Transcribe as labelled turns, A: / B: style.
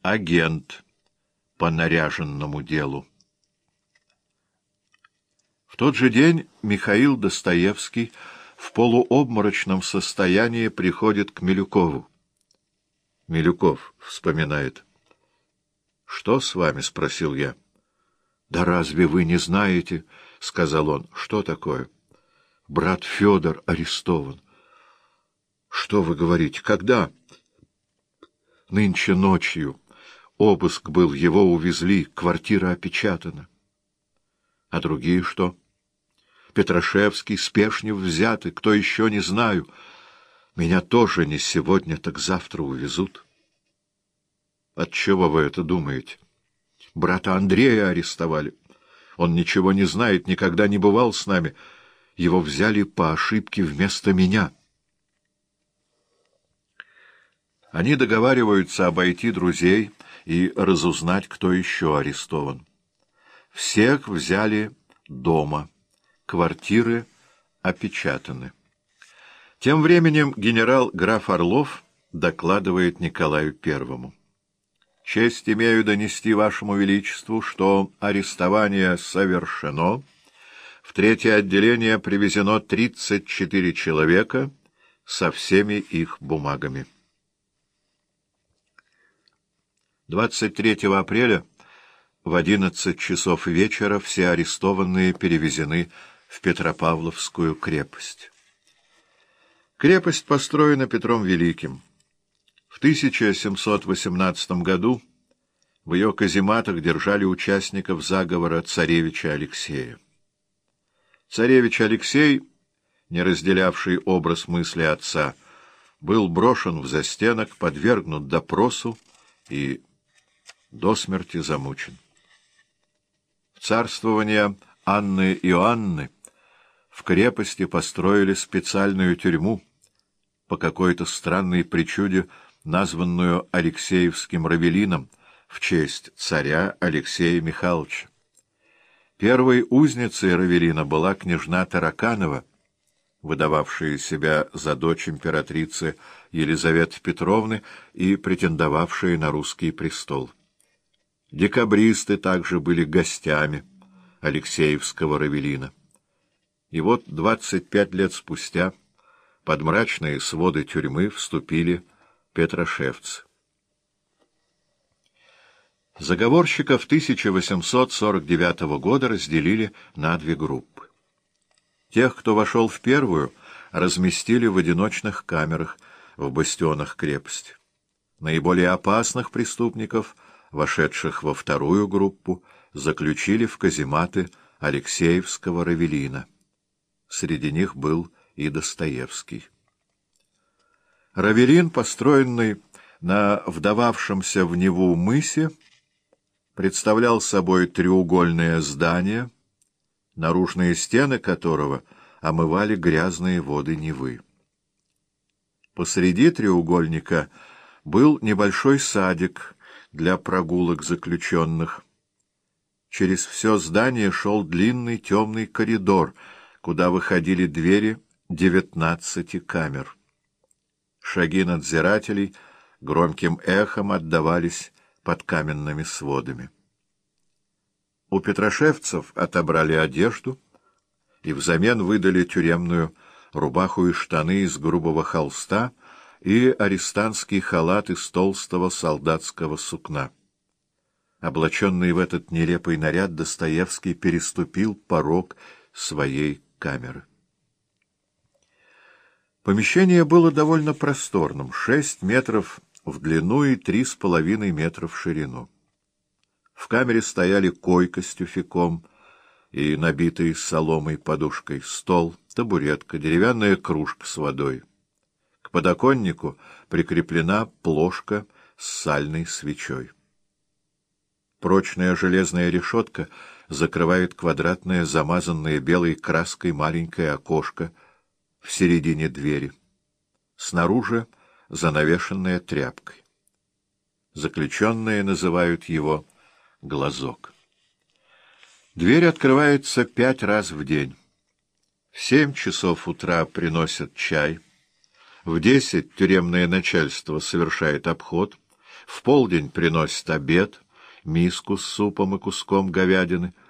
A: агент по наряженному делу. В тот же день Михаил Достоевский в полуобморочном состоянии приходит к Милюкову. Милюков вспоминает. — Что с вами? — спросил я. — Да разве вы не знаете, — сказал он, — что такое? — Брат Федор арестован. — Что вы говорите? Когда? — Нынче ночью. Обыск был, его увезли, квартира опечатана. — А другие что? — Петрашевский, Спешнев взяты, кто еще, не знаю. Меня тоже не сегодня, так завтра увезут. — Отчего вы это думаете? — Брата Андрея арестовали. Он ничего не знает, никогда не бывал с нами. Его взяли по ошибке вместо меня. Они договариваются обойти друзей и разузнать, кто еще арестован. Всех взяли дома. Квартиры опечатаны. Тем временем генерал-граф Орлов докладывает Николаю Первому. «Честь имею донести вашему величеству, что арестование совершено. В третье отделение привезено 34 человека со всеми их бумагами». 23 апреля в 11 часов вечера все арестованные перевезены в Петропавловскую крепость. Крепость построена Петром Великим. В 1718 году в ее казематах держали участников заговора царевича Алексея. Царевич Алексей, не разделявший образ мысли отца, был брошен в застенок, подвергнут допросу и до смерти замучен. В царствование Анны Иоанны в крепости построили специальную тюрьму, по какой-то странной причуде названную Алексеевским Равелином в честь царя Алексея Михайловича. Первой узницей Равелина была княжна Тараканова, выдававшая себя за дочь императрицы Елизаветы Петровны и претендовавшая на русский престол. Декабристы также были гостями Алексеевского Равелина. И вот 25 лет спустя под мрачные своды тюрьмы вступили петрошевцы. Заговорщиков 1849 года разделили на две группы. Тех, кто вошел в первую, разместили в одиночных камерах в бастионах крепости. Наиболее опасных преступников, вошедших во вторую группу, заключили в казематы Алексеевского Равелина. Среди них был и Достоевский. Равелин, построенный на вдававшемся в Неву мысе, представлял собой треугольное здание, наружные стены которого омывали грязные воды Невы. Посреди треугольника был небольшой садик для прогулок заключенных. Через все здание шел длинный темный коридор, куда выходили двери 19 камер. Шаги надзирателей громким эхом отдавались под каменными сводами. У петрошевцев отобрали одежду и взамен выдали тюремную рубаху и штаны из грубого холста и арестантский халат из толстого солдатского сукна. Облаченный в этот нелепый наряд, Достоевский переступил порог своей камеры. Помещение было довольно просторным — 6 метров в длину и 3,5 метра в ширину. В камере стояли койка с тюфяком и набитый соломой подушкой стол, табуретка, деревянная кружка с водой. К подоконнику прикреплена плошка с сальной свечой. Прочная железная решетка закрывает квадратное, замазанное белой краской маленькое окошко в середине двери. Снаружи занавешенная тряпкой. Заключенные называют его глазок. Дверь открывается 5 раз в день. В 7 часов утра приносят чай. В 10 тюремное начальство совершает обход. В полдень приносит обед, миску с супом и куском говядины,